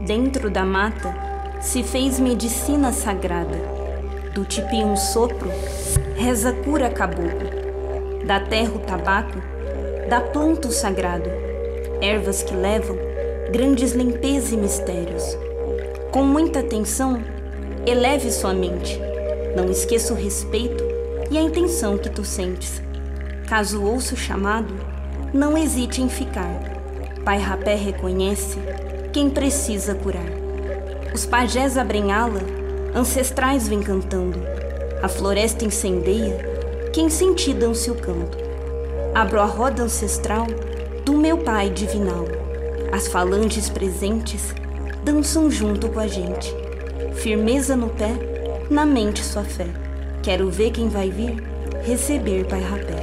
dentro da mata, se fez medicina sagrada. Do tipi um sopro, reza cura caboclo. Da terra o tabaco, da planta o sagrado. Ervas que levam grandes limpezas e mistérios. Com muita atenção, eleve sua mente. Não esqueça o respeito e a intenção que tu sentes. Caso ouça o chamado, não hesite em ficar. Pai Rapé reconhece quem precisa curar. Os pajés abrem ala, ancestrais vêm cantando. A floresta incendeia, quem sentir dança o canto. Abro a roda ancestral do meu Pai divinal. As falanges presentes dançam junto com a gente. Firmeza no pé, na mente sua fé. Quero ver quem vai vir receber Pai Rapé.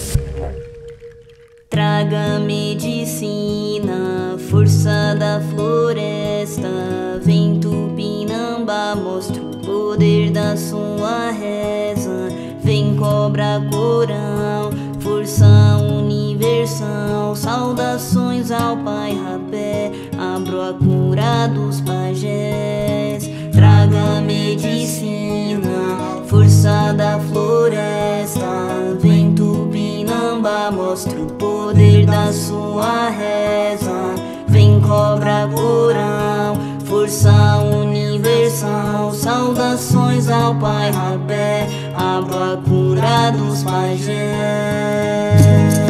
Traga medicina, força da floresta. Vem Tupinambá, mostra o poder da sua reza. Vem cobra coral, força universal. Saudações ao Pai Rapé, abro a cura dos pajés. Traga medicina, força da floresta. Vem Tupinambá, mostra o poder da sua reza. Vem cobra coral, força universal. Saudações ao Pai Rapé, abro a cura dos pajés.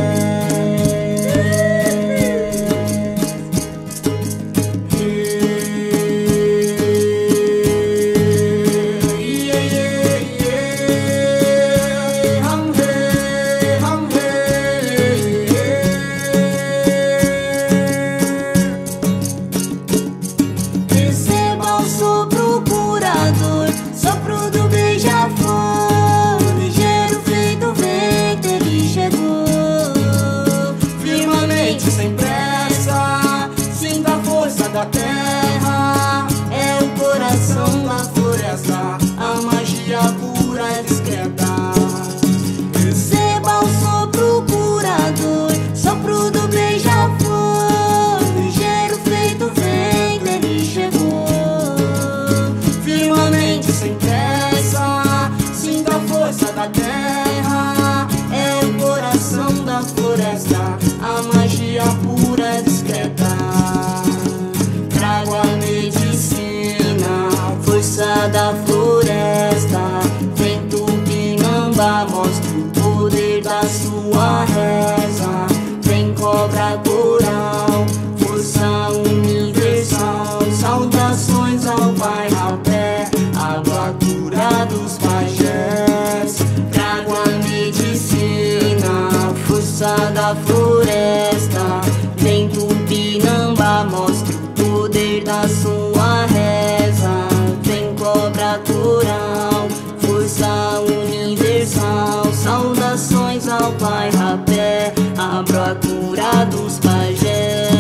Sem pressa, sinta a força da terra. É o coração da floresta, a magia pura discreta. Receba o sopro curador, sopro do beija-flor. Ligeiro feito vento, ele chegou. Firmamente sem pressa, sinta a força da terra. É o coração da floresta, a magia pura discreta. Trago a medicina, força da floresta. Vem Tupinambá, mostra o poder da sua reza. Vem cobra coral, força universal. Saudações ao Pai Rapé, abro a cura dos pajés. Trago a medicina, força da floresta. Vem Tupinambá, mostra o poder da sua reza. Vem cobra coral, força universal. Saudações ao Pai Rapé, abro a cura dos pajés.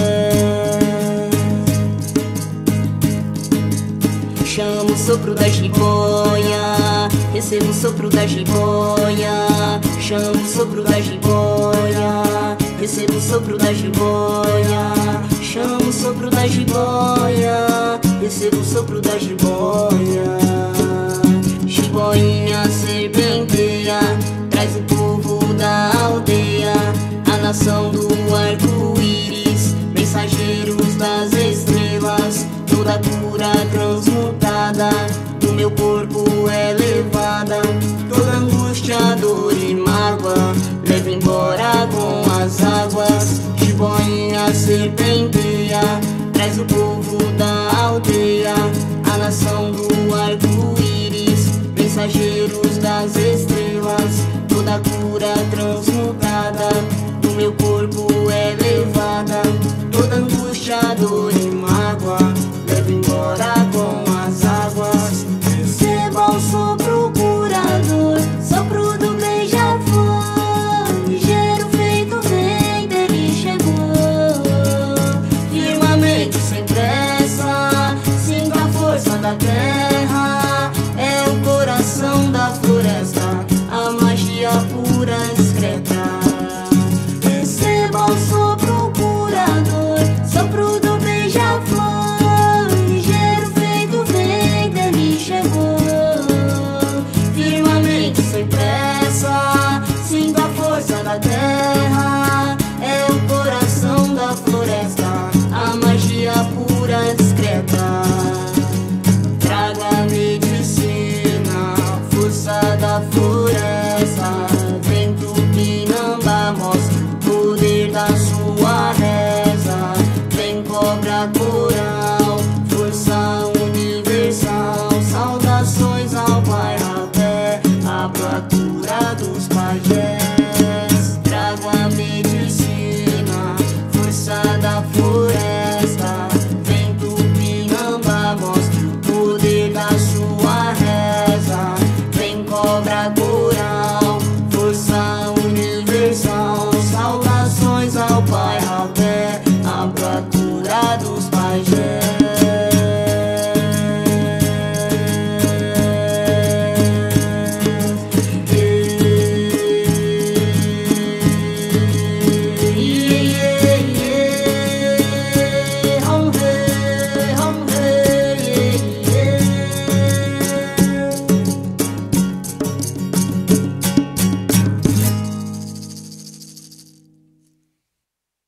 Chamo o sopro da jiboia, recebo o sopro da jiboia. Chamo o sopro da jiboia, recebo o sopro da jiboia. Chamo o sopro da jiboia, recebo o sopro da jiboia. Jiboinha serpenteia, traz o povo da aldeia. A nação do arco-íris, mensageiros das estrelas. Toda cura transmutada do meu corpo é levada. Toda angústia, dor e mágoa leva embora com as águas. Jiboinha serpenteia, traz o povo da aldeia. A nação do arco-íris, mensageiros das estrelas. Toda cura transmutada do meu corpo é levada. Toda angústia, dor e mágoa leva embora com as águas. Receba o sopro curador, sopro do beija-flor. Ligeiro feito vento, ele chegou. Firmamente sem pressa, floresta.